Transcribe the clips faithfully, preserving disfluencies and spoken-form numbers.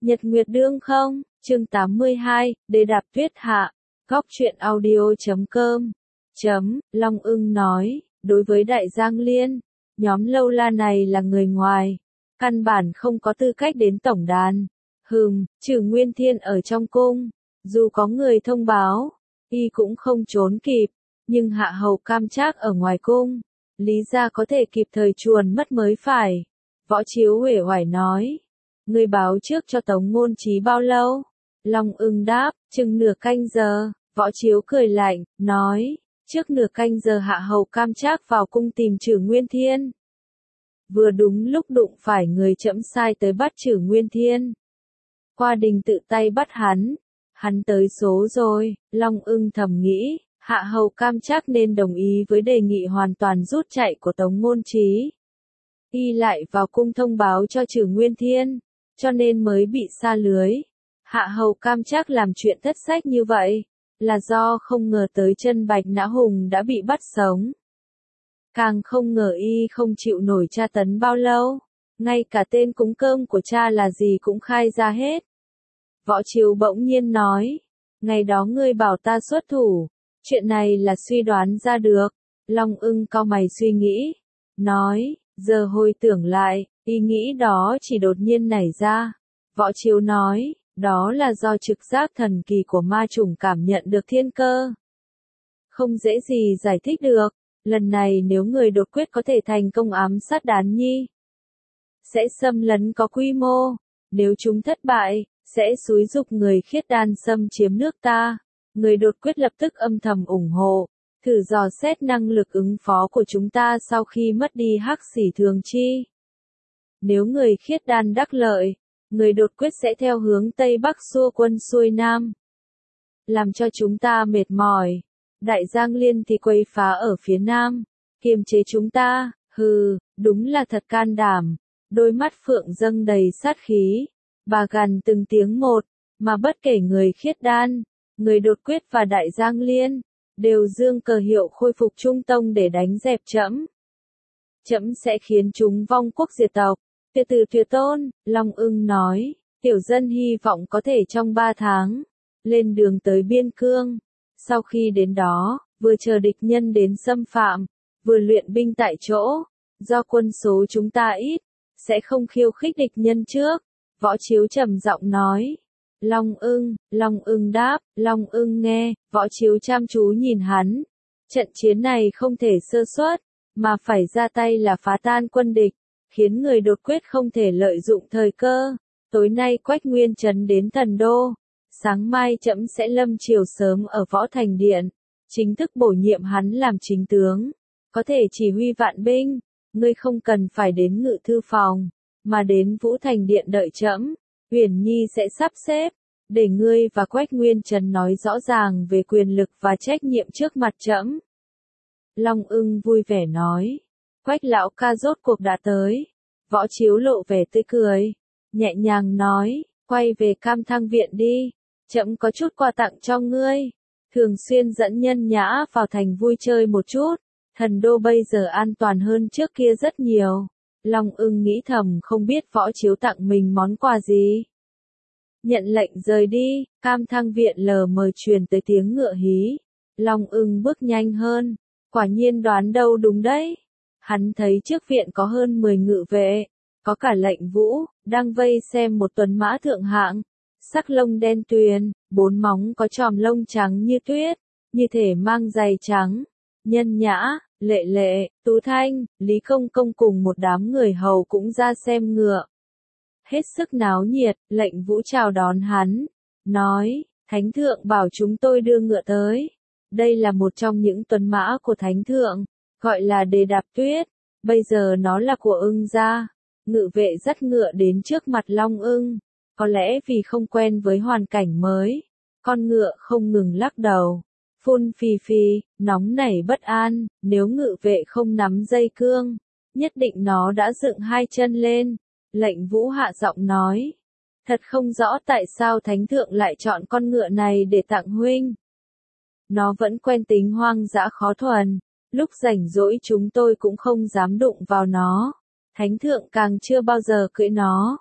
Nhật Nguyệt Đương không, chương tám mươi hai, Đề Đạp Tuyết Hạ, Góc truyện audio chấm com, chấm, Long Ưng nói, đối với Đại Giang Liên, nhóm lâu la này là người ngoài, căn bản không có tư cách đến tổng đàn. Hừm, trừ Nguyên Thiên ở trong cung, dù có người thông báo, y cũng không trốn kịp, nhưng Hạ Hầu Cam Trác ở ngoài cung, lý ra có thể kịp thời chuồn mất mới phải. Võ Chiếu uể oải nói, ngươi báo trước cho Tống Ngôn Chí bao lâu? Long Ưng đáp, chừng nửa canh giờ. Võ Chiếu cười lạnh, nói, trước nửa canh giờ Hạ Hầu Cam Trác vào cung tìm Trử Nguyên Thiên. Vừa đúng lúc đụng phải người trẫm sai tới bắt Trử Nguyên Thiên. Qua đình tự tay bắt hắn, hắn tới số rồi. Long Ưng thầm nghĩ, Hạ Hầu Cam Trác nên đồng ý với đề nghị hoàn toàn rút chạy của Tống Ngôn Chí. Y lại vào cung thông báo cho Trử Nguyên Thiên, cho nên mới bị sa lưới. Hạ Hầu Cam Trác làm chuyện thất sách như vậy, là do không ngờ tới chân Bạch Nã Hùng đã bị bắt sống. Càng không ngờ y không chịu nổi tra tấn bao lâu, ngay cả tên cúng cơm của cha là gì cũng khai ra hết. Võ Chiếu bỗng nhiên nói, ngày đó ngươi bảo ta xuất thủ, chuyện này là suy đoán ra được. Long Ưng cau mày suy nghĩ, nói, giờ hồi tưởng lại, ý nghĩ đó chỉ đột nhiên nảy ra. Võ Chiếu nói, đó là do trực giác thần kỳ của ma chủng cảm nhận được thiên cơ. Không dễ gì giải thích được, lần này nếu người đột quyết có thể thành công ám sát Đán Nhi, sẽ xâm lấn có quy mô, nếu chúng thất bại, sẽ xúi dục người khiết đan xâm chiếm nước ta. Người đột quyết lập tức âm thầm ủng hộ, thử dò xét năng lực ứng phó của chúng ta sau khi mất đi Hắc Xỉ Thường Chi. Nếu người khiết đan đắc lợi, người đột quyết sẽ theo hướng Tây Bắc xua quân xuôi Nam, làm cho chúng ta mệt mỏi. Đại Giang Liên thì quấy phá ở phía Nam, kiềm chế chúng ta. Hừ, đúng là thật can đảm. Đôi mắt Phượng dâng đầy sát khí, bà gằn từng tiếng một, mà bất kể người khiết đan, người đột quyết và Đại Giang Liên, đều dương cờ hiệu khôi phục Trung Tông để đánh dẹp trẫm. Trẫm sẽ khiến chúng vong quốc diệt tộc, tuyệt tử tuyệt tôn. Long Ưng nói, tiểu dân hy vọng có thể trong ba tháng, lên đường tới biên cương. Sau khi đến đó, vừa chờ địch nhân đến xâm phạm, vừa luyện binh tại chỗ. Do quân số chúng ta ít, sẽ không khiêu khích địch nhân trước. Võ Chiếu trầm giọng nói. Long Ưng, Long Ưng đáp, Long Ưng nghe. Võ Chiếu chăm chú nhìn hắn. Trận chiến này không thể sơ suất, mà phải ra tay là phá tan quân địch, khiến người đột quyết không thể lợi dụng thời cơ. Tối nay Quách Nguyên Trấn đến Thần Đô, sáng mai trẫm sẽ lâm triều sớm ở Võ Thành Điện, chính thức bổ nhiệm hắn làm chính tướng, có thể chỉ huy vạn binh. Ngươi không cần phải đến Ngự Thư Phòng, mà đến Vũ Thành Điện đợi trẫm. Uyển Nhi sẽ sắp xếp, để ngươi và Quách Nguyên Trấn nói rõ ràng về quyền lực và trách nhiệm trước mặt trẫm. Long Ưng vui vẻ nói, Quách lão ca rốt cuộc đã tới. Võ Chiếu lộ vẻ tươi cười, nhẹ nhàng nói, quay về Cam Thăng Viện đi, trẫm có chút quà tặng cho ngươi. Thường xuyên dẫn nhân nhã vào thành vui chơi một chút, Thần Đô bây giờ an toàn hơn trước kia rất nhiều. Long Ưng nghĩ thầm không biết Võ Chiếu tặng mình món quà gì. Nhận lệnh rời đi, Cam Thăng Viện lờ mờ truyền tới tiếng ngựa hí. Long Ưng bước nhanh hơn, quả nhiên đoán đâu đúng đấy. Hắn thấy trước viện có hơn mười ngự vệ, có cả lệnh vũ, đang vây xem một tuấn mã thượng hạng, sắc lông đen tuyền, bốn móng có chòm lông trắng như tuyết, như thể mang giày trắng. Nhân Nhã, Lệ Lệ, Tú Thanh, Lý Công Công cùng một đám người hầu cũng ra xem ngựa. Hết sức náo nhiệt. Lệnh vũ chào đón hắn, nói, Thánh Thượng bảo chúng tôi đưa ngựa tới. Đây là một trong những tuấn mã của Thánh Thượng, gọi là Đề Đạp Tuyết, bây giờ nó là của Ưng gia. Ngự vệ dắt ngựa đến trước mặt Long Ưng, có lẽ vì không quen với hoàn cảnh mới, con ngựa không ngừng lắc đầu, phun phì phì, nóng nảy bất an. Nếu ngự vệ không nắm dây cương, nhất định nó đã dựng hai chân lên. Lệnh vũ hạ giọng nói, thật không rõ tại sao Thánh Thượng lại chọn con ngựa này để tặng huynh. Nó vẫn quen tính hoang dã khó thuần, lúc rảnh rỗi chúng tôi cũng không dám đụng vào nó. Thánh Thượng càng chưa bao giờ cưỡi nó,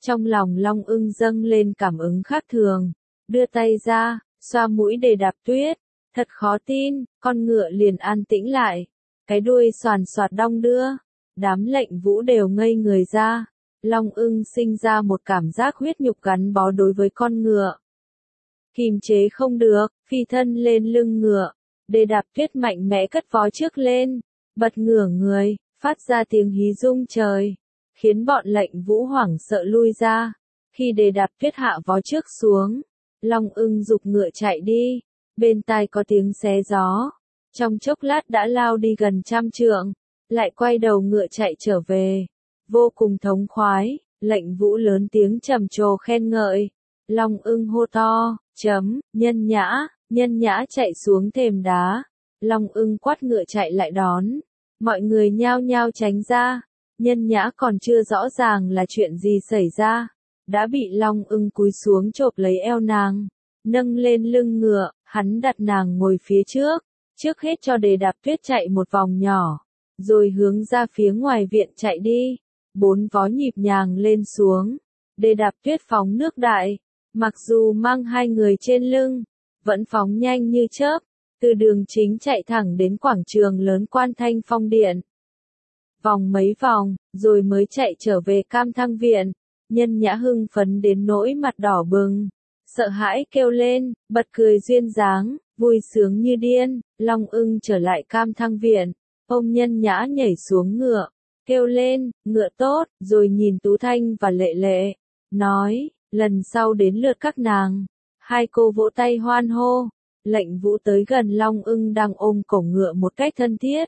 Trong lòng Long Ưng dâng lên cảm ứng khác thường, đưa tay ra, xoa mũi Đề Đạp Tuyết, thật khó tin, con ngựa liền an tĩnh lại, cái đuôi xoàn xoạt đong đưa, đám lệnh vũ đều ngây người ra, Long Ưng sinh ra một cảm giác huyết nhục gắn bó đối với con ngựa. Kìm chế không được, phi thân lên lưng ngựa, Đề Đạp Tuyết mạnh mẽ cất vó trước lên, bật ngửa người, phát ra tiếng hí rung trời, khiến bọn lệnh vũ hoảng sợ lui ra. Khi Đề Đạp Tuyết hạ vó trước xuống, Long Ưng giục ngựa chạy đi, bên tai có tiếng xé gió, trong chốc lát đã lao đi gần trăm trượng, lại quay đầu ngựa chạy trở về, vô cùng thống khoái. Lệnh vũ lớn tiếng trầm trồ khen ngợi, Long Ưng hô to, chấm, nhân nhã, nhân nhã chạy xuống thềm đá, Long Ưng quát ngựa chạy lại đón, mọi người nhao nhao tránh ra, nhân nhã còn chưa rõ ràng là chuyện gì xảy ra, đã bị Long Ưng cúi xuống chộp lấy eo nàng, nâng lên lưng ngựa, hắn đặt nàng ngồi phía trước, trước hết cho Đề Đạp Tuyết chạy một vòng nhỏ, rồi hướng ra phía ngoài viện chạy đi, bốn vó nhịp nhàng lên xuống, Đề Đạp Tuyết phóng nước đại, mặc dù mang hai người trên lưng, vẫn phóng nhanh như chớp, từ đường chính chạy thẳng đến quảng trường lớn Quan Thanh Phong Điện. Vòng mấy vòng, rồi mới chạy trở về Cam Thăng Viện, nhân nhã hưng phấn đến nỗi mặt đỏ bừng, sợ hãi kêu lên, bật cười duyên dáng, vui sướng như điên. Long Ưng trở lại Cam Thăng Viện, ôm nhân nhã nhảy xuống ngựa, kêu lên, ngựa tốt, rồi nhìn Tú Thanh và Lệ Lệ, nói, lần sau đến lượt các nàng. Hai cô vỗ tay hoan hô, lệnh vũ tới gần Long Ưng đang ôm cổ ngựa một cách thân thiết.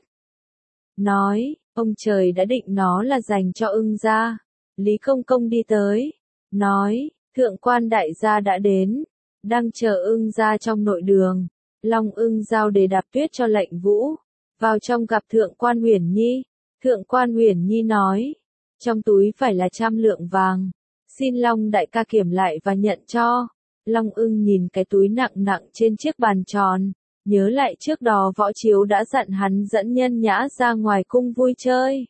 Nói, ông trời đã định nó là dành cho Ưng gia. Lý Công Công đi tới, nói, thượng quan đại gia đã đến, đang chờ Ưng gia trong nội đường. Long Ưng giao Đề Đạp Tuyết cho lệnh vũ, vào trong gặp thượng quan Huyền Nhi. Thượng quan Huyền Nhi nói, trong túi phải là trăm lượng vàng, xin Long đại ca kiểm lại và nhận cho. Long Ưng nhìn cái túi nặng nặng trên chiếc bàn tròn, nhớ lại trước đó Võ Chiếu đã dặn hắn dẫn nhân nhã ra ngoài cung vui chơi.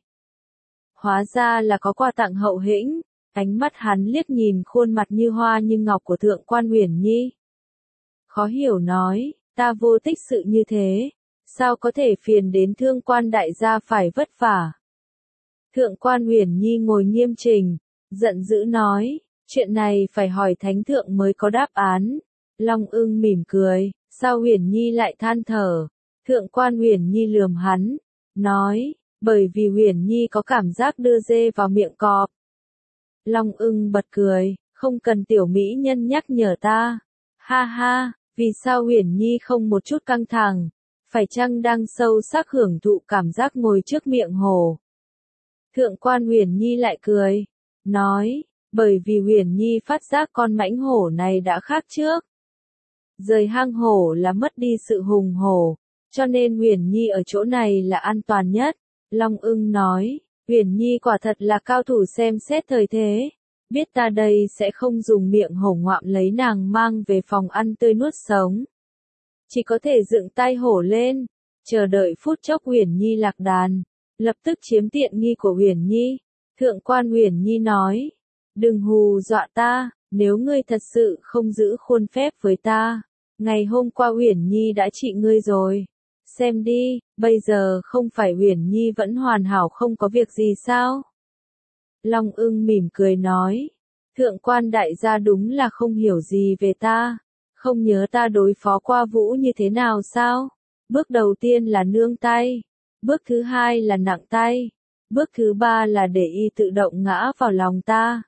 Hóa ra là có quà tặng hậu hĩnh, ánh mắt hắn liếc nhìn khuôn mặt như hoa như ngọc của thượng quan Huyền Nhi. Khó hiểu nói, ta vô tích sự như thế, sao có thể phiền đến thương quan đại gia phải vất vả. Thượng quan Huyền Nhi ngồi nghiêm chỉnh, giận dữ nói, chuyện này phải hỏi thánh thượng mới có đáp án. Long Ưng mỉm cười, sao Huyền Nhi lại than thở? Thượng quan Huyền Nhi lườm hắn, nói, bởi vì Huyền Nhi có cảm giác đưa dê vào miệng cọp. Long Ưng bật cười, không cần tiểu mỹ nhân nhắc nhở ta. Ha ha, vì sao Huyền Nhi không một chút căng thẳng? Phải chăng đang sâu sắc hưởng thụ cảm giác ngồi trước miệng hổ? Thượng quan Huyền Nhi lại cười, nói, bởi vì Huyền Nhi phát giác con mãnh hổ này đã khác trước. Rời hang hổ là mất đi sự hùng hổ, cho nên Huyền Nhi ở chỗ này là an toàn nhất. Long Ưng nói, Huyền Nhi quả thật là cao thủ xem xét thời thế, biết ta đây sẽ không dùng miệng hổ ngoạm lấy nàng mang về phòng ăn tươi nuốt sống. Chỉ có thể dựng tay hổ lên, chờ đợi phút chốc Huyền Nhi lạc đàn, lập tức chiếm tiện nghi của Huyền Nhi. Thượng quan Huyền Nhi nói, đừng hù dọa ta, nếu ngươi thật sự không giữ khuôn phép với ta, ngày hôm qua Huyền Nhi đã trị ngươi rồi. Xem đi, bây giờ không phải Huyền Nhi vẫn hoàn hảo không có việc gì sao? Long Ưng mỉm cười nói, thượng quan đại gia đúng là không hiểu gì về ta, không nhớ ta đối phó qua Vũ như thế nào sao? Bước đầu tiên là nương tay, bước thứ hai là nặng tay, bước thứ ba là để y tự động ngã vào lòng ta.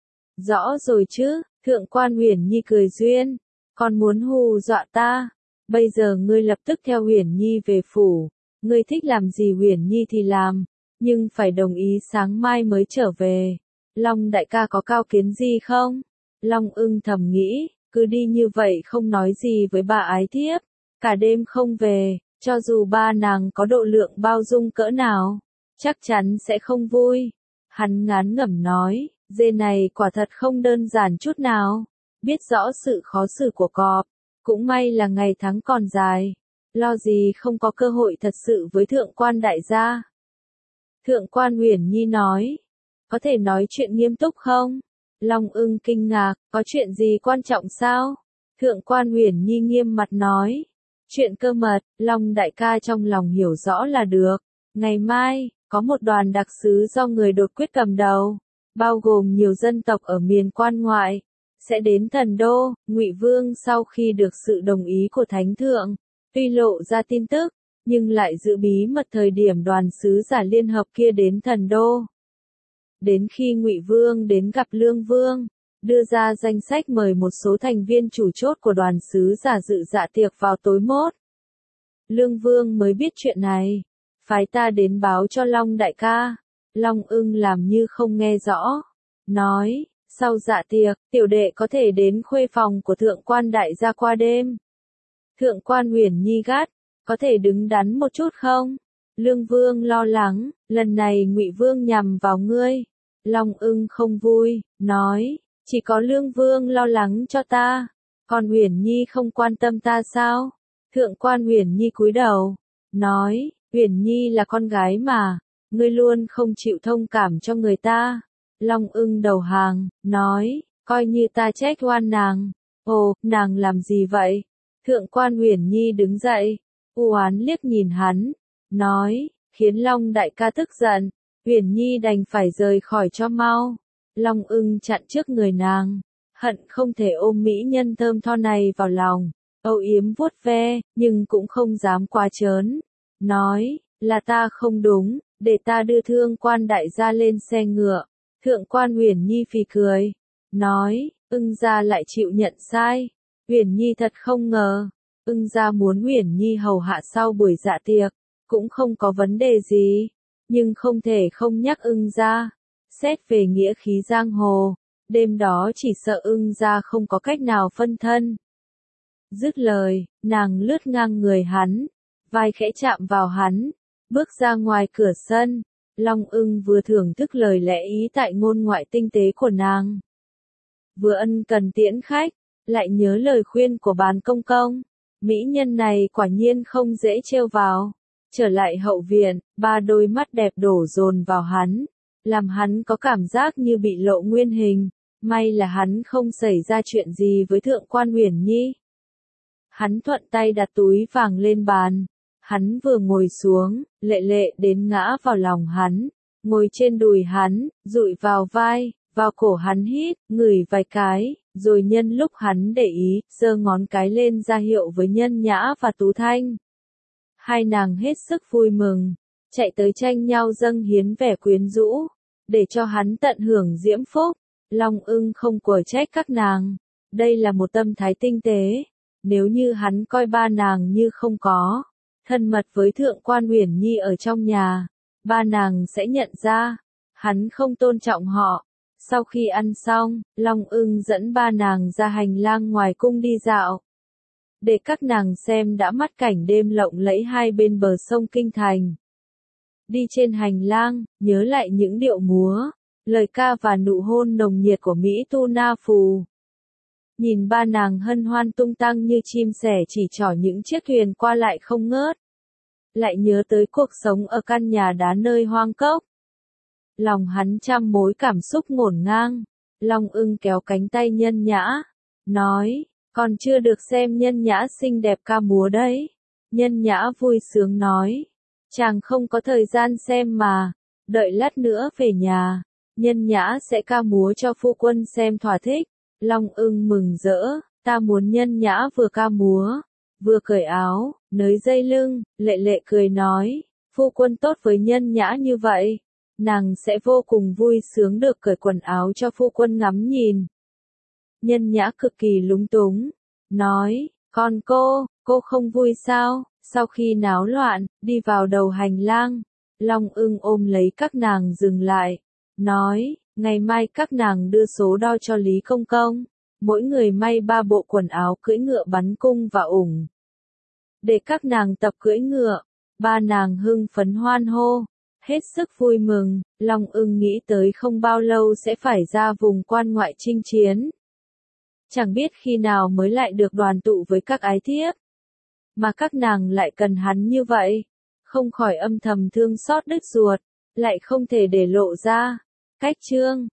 Rõ rồi chứ, thượng quan Huyền Nhi cười duyên, còn muốn hù dọa ta? Bây giờ ngươi lập tức theo Huyền Nhi về phủ, ngươi thích làm gì Huyền Nhi thì làm, nhưng phải đồng ý sáng mai mới trở về. Long đại ca có cao kiến gì không? Long Ưng thầm nghĩ, cứ đi như vậy không nói gì với bà ái thiếp, cả đêm không về, cho dù ba nàng có độ lượng bao dung cỡ nào, chắc chắn sẽ không vui. Hắn ngán ngẩm nói, dê này quả thật không đơn giản chút nào, biết rõ sự khó xử của cọp, cũng may là ngày tháng còn dài, lo gì không có cơ hội thật sự với thượng quan đại gia. Thượng quan Huyền Nhi nói, có thể nói chuyện nghiêm túc không? Long Ưng kinh ngạc, có chuyện gì quan trọng sao? Thượng quan Uyển Nhi nghiêm mặt nói. Chuyện cơ mật, Long đại ca trong lòng hiểu rõ là được. Ngày mai, có một đoàn đặc sứ do người đột quyết cầm đầu, bao gồm nhiều dân tộc ở miền quan ngoại, sẽ đến Thần Đô. Ngụy Vương sau khi được sự đồng ý của Thánh Thượng, tuy lộ ra tin tức, nhưng lại giữ bí mật thời điểm đoàn sứ giả liên hợp kia đến Thần Đô. Đến khi Ngụy Vương đến gặp Lương Vương, đưa ra danh sách mời một số thành viên chủ chốt của đoàn sứ giả dự dạ tiệc vào tối mốt. Lương Vương mới biết chuyện này, phái ta đến báo cho Long đại ca. Long Ưng làm như không nghe rõ, nói, sau dạ tiệc, tiểu đệ có thể đến khuê phòng của thượng quan đại gia qua đêm. Thượng quan Uyển Nhi gắt, có thể đứng đắn một chút không? Lương Vương lo lắng, lần này Ngụy Vương nhằm vào ngươi. Long Ưng không vui, nói, chỉ có Lương Vương lo lắng cho ta, còn Uyển Nhi không quan tâm ta sao? Thượng quan Uyển Nhi cúi đầu, nói, Uyển Nhi là con gái mà, ngươi luôn không chịu thông cảm cho người ta. Long Ưng đầu hàng, nói, coi như ta trách oan nàng. Ồ, nàng làm gì vậy? Thượng quan Uyển Nhi đứng dậy, u oán liếc nhìn hắn, nói, khiến Long đại ca tức giận, Uyển Nhi đành phải rời khỏi cho mau. Long Ưng chặn trước người nàng, hận không thể ôm mỹ nhân thơm tho này vào lòng, âu yếm vuốt ve, nhưng cũng không dám quá trớn. Nói, là ta không đúng, để ta đưa Thượng quan đại gia lên xe ngựa. Thượng quan Uyển Nhi phì cười, nói, Ưng gia lại chịu nhận sai. Uyển Nhi thật không ngờ, Ưng gia muốn Uyển Nhi hầu hạ sau buổi dạ tiệc, cũng không có vấn đề gì, nhưng không thể không nhắc Ưng gia. Xét về nghĩa khí giang hồ, đêm đó chỉ sợ Ưng gia không có cách nào phân thân. Dứt lời, nàng lướt ngang người hắn, vai khẽ chạm vào hắn, bước ra ngoài cửa sân. Long Ưng vừa thưởng thức lời lẽ ý tại ngôn ngoại tinh tế của nàng, vừa ân cần tiễn khách, lại nhớ lời khuyên của Bán công công. Mỹ nhân này quả nhiên không dễ trêu vào. Trở lại hậu viện, ba đôi mắt đẹp đổ dồn vào hắn, làm hắn có cảm giác như bị lộ nguyên hình. May là hắn không xảy ra chuyện gì với Thượng quan Uyển Nhi. Hắn thuận tay đặt túi vàng lên bàn. Hắn vừa ngồi xuống, Lệ Lệ đến ngã vào lòng hắn, ngồi trên đùi hắn, dụi vào vai, vào cổ hắn hít, ngửi vài cái, rồi nhân lúc hắn để ý, giơ ngón cái lên ra hiệu với Nhân Nhã và Tú Thanh. Hai nàng hết sức vui mừng, chạy tới tranh nhau dâng hiến vẻ quyến rũ, để cho hắn tận hưởng diễm phúc. Long Ưng không quở trách các nàng, đây là một tâm thái tinh tế. Nếu như hắn coi ba nàng như không có thân mật với Thượng quan Uyển Nhi ở trong nhà, ba nàng sẽ nhận ra hắn không tôn trọng họ. Sau khi ăn xong, Long Ưng dẫn ba nàng ra hành lang ngoài cung đi dạo, để các nàng xem đã mắt cảnh đêm lộng lẫy hai bên bờ sông Kinh Thành. Đi trên hành lang, nhớ lại những điệu múa, lời ca và nụ hôn nồng nhiệt của Mỹ Tu Na Phù. Nhìn ba nàng hân hoan tung tăng như chim sẻ chỉ trỏ những chiếc thuyền qua lại không ngớt. Lại nhớ tới cuộc sống ở căn nhà đá nơi hoang cốc. Lòng hắn trăm mối cảm xúc ngổn ngang. Long Ưng kéo cánh tay Nhân Nhã, nói, còn chưa được xem Nhân Nhã xinh đẹp ca múa đấy. Nhân Nhã vui sướng nói, chàng không có thời gian xem mà, đợi lát nữa về nhà, Nhân Nhã sẽ ca múa cho phu quân xem thỏa thích. Long Ưng mừng rỡ, ta muốn Nhân Nhã vừa ca múa, vừa cởi áo, nới dây lưng. Lệ Lệ cười nói, phu quân tốt với Nhân Nhã như vậy, nàng sẽ vô cùng vui sướng được cởi quần áo cho phu quân ngắm nhìn. Nhân Nhã cực kỳ lúng túng, nói, còn cô, cô không vui sao? Sau khi náo loạn, đi vào đầu hành lang, Long Ưng ôm lấy các nàng dừng lại, nói, ngày mai các nàng đưa số đo cho Lý Công Công, mỗi người may ba bộ quần áo cưỡi ngựa bắn cung và ủng. Để các nàng tập cưỡi ngựa, ba nàng hưng phấn hoan hô, hết sức vui mừng. Long Ưng nghĩ tới không bao lâu sẽ phải ra vùng quan ngoại chinh chiến. Chẳng biết khi nào mới lại được đoàn tụ với các ái thiếp. Mà các nàng lại cần hắn như vậy, không khỏi âm thầm thương xót đứt ruột, lại không thể để lộ ra. Cách chương